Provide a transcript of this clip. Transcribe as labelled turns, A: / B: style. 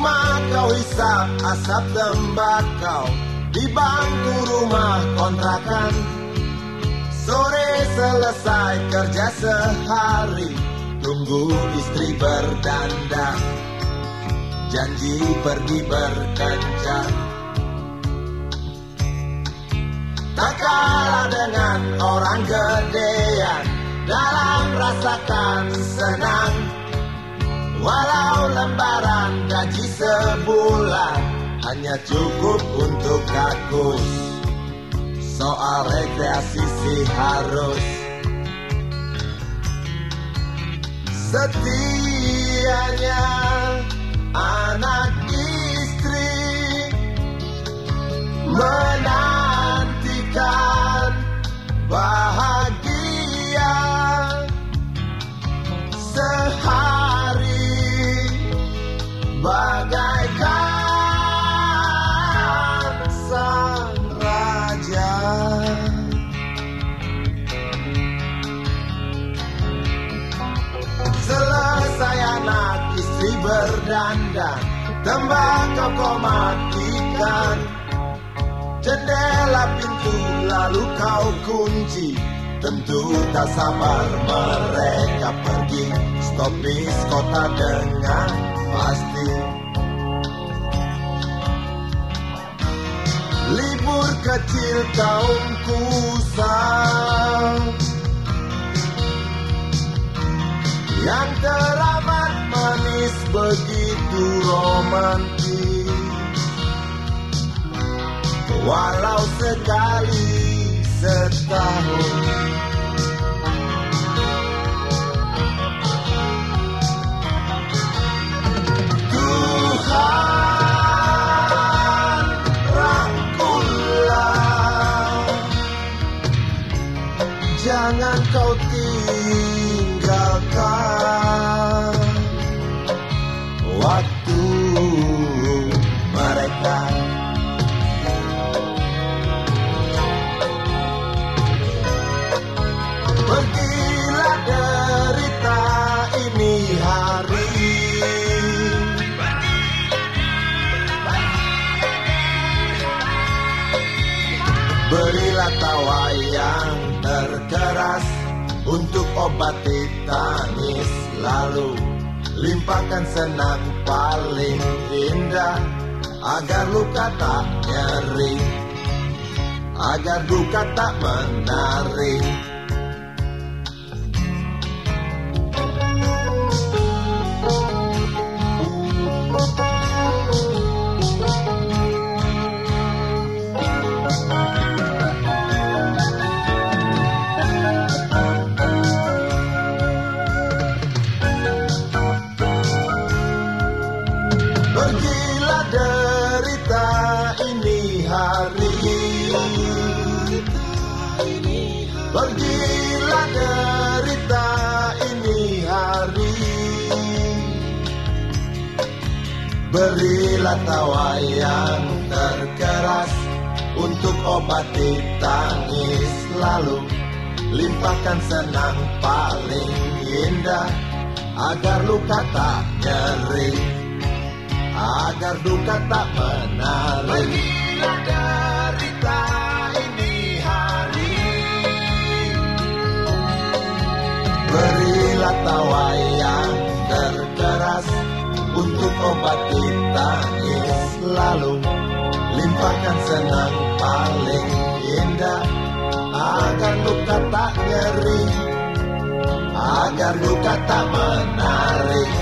A: Nikmat kau hisap asap tembakau di bangku rumah kontrakan. Sore selesai kerja sehari, tunggu istri berdandan, janji pergi berkencan. Tak kalah dengan orang gedean dalam rasakan senang. Walau lembaran gaji sebulan hanya cukup untuk kakus, soal rekreasi sih harus. Setianya anak istri menantikan bahagia sehari bagaikan sang raja. Selesai anak istri berdandan, tembakau kau matikan, jendela pintu lalu kau kunci. Tentu tak sabar mereka pergi, stopis kota dengan pasti. Libur kecil kaum kusam yang teramat manis begitu romantis. Walau sekali setahun Tuhan rangkullah, jangan kau tinggalkan waktu mereka. Pergilah derita ini hari, berilah tawa yang terkeras untuk obati tangis, lalu limpahkan senang paling indah agar luka tak nyeri, agar duka tak menarik. Pergilah derita ini hari, pergilah derita ini hari, berilah tawa yang terkeras untuk obati tangis, lalu limpahkan senang paling indah agar luka tak nyeri, agar duka tak menarik. Pergilah derita ini hari, berilah tawa yang terkeras untuk obati tangis, lalu limpahkan senang paling indah agar luka tak nyeri, agar duka tak menarik.